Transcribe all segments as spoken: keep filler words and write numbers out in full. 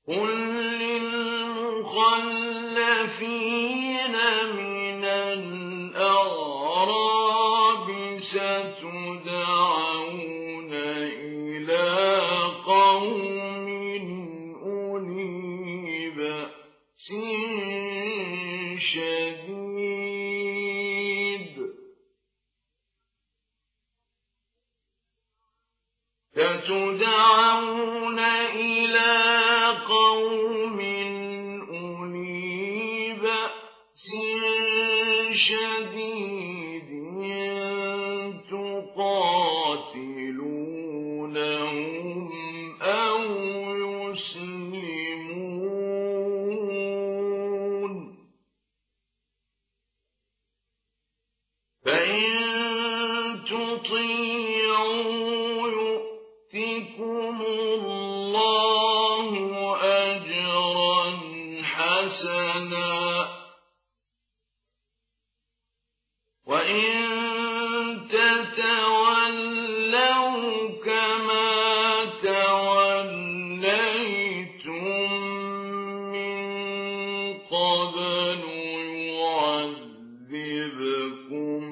قل للمخلفين من الأعراب ستدعون إلى قوم أولي بأس شديد ستدعون إلى قوم أولي بأس شديد تقاتلونهم أو يسلمون فإن تطيعوا يؤتكم الله أجرا حسنا وإن تتولوا كما توليتم من قبل يعذبكم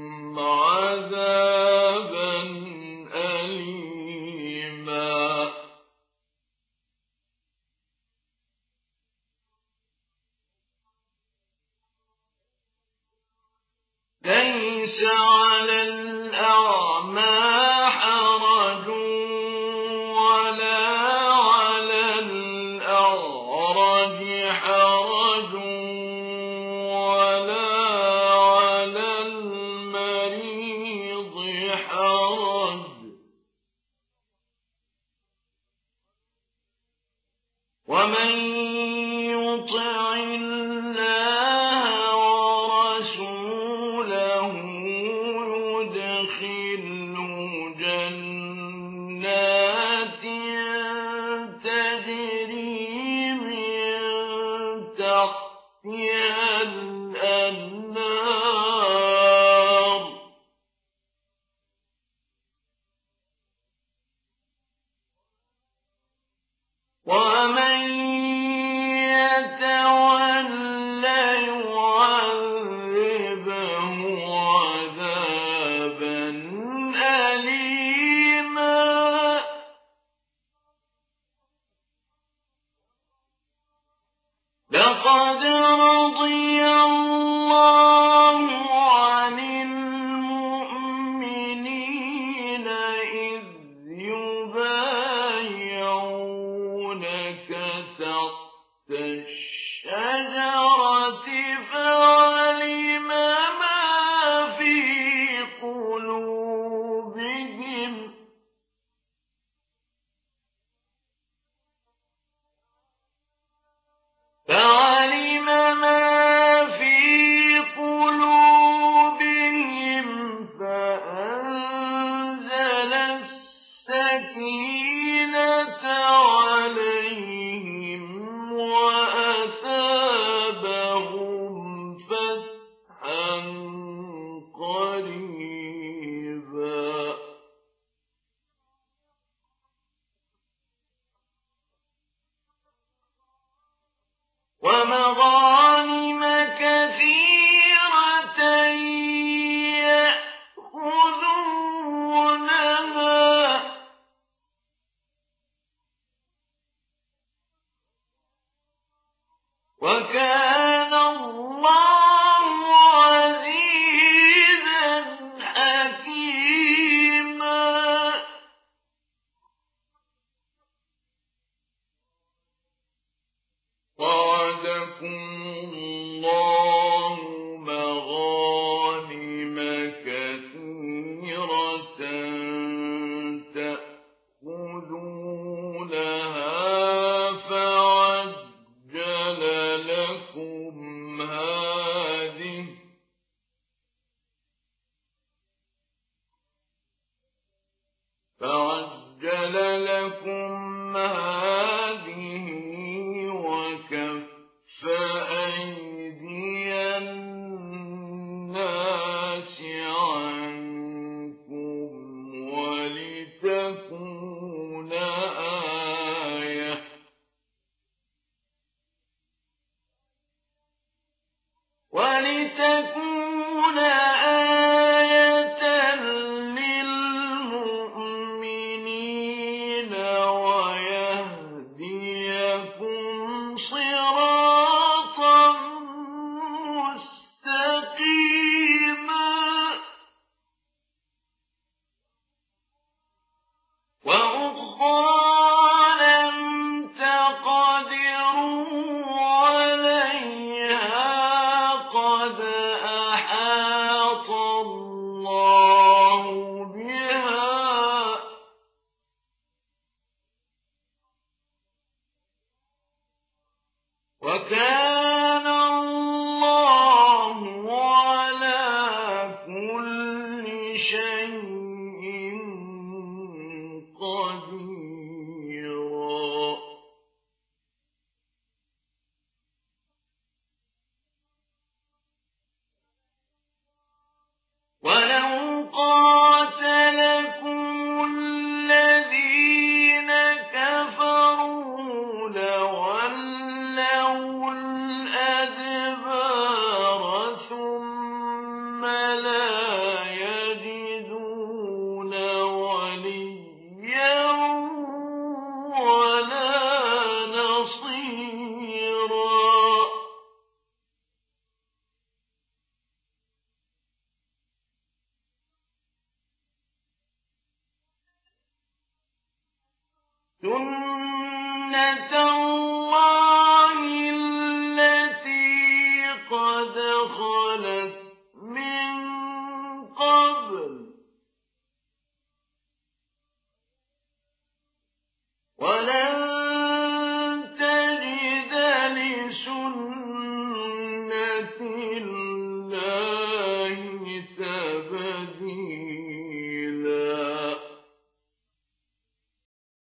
عذابا أليما ليس على الأعمى حرج ولا على الأعرج حرج ولا على المريض حرج ومن يطع الله ورسوله يدخله جنات تجري من تحتها الأنهار ومن يتولى يعذبه عذابا أليما لقد رضي الله عن المؤمنين إذ يبايعونك تحت الشجرة فعلم ما في قلوبهم فعلم ما في قلوبهم فأنزل السكينة عليهم وأثابهم فتحا قريبا ومغانم كثيرة يأخذونها وكان الله عزيزا حكيما وعدكم الله مغانم كثيرة تأخذونها فعجل لكم هذه فعجل لكم هذه وكف أيدي الناس عنكم ولتكون آية وكان الله على كل شيء قديرا. ولو قاتلكم الذين كفروا لولوا الأدبار ثم لا يجدون وليا ولا نصيرا. سُنَّةَ اللَّهِ الَّتِي قَدْ خَلَتْ مِن قَبْلُ ۖ وَلَن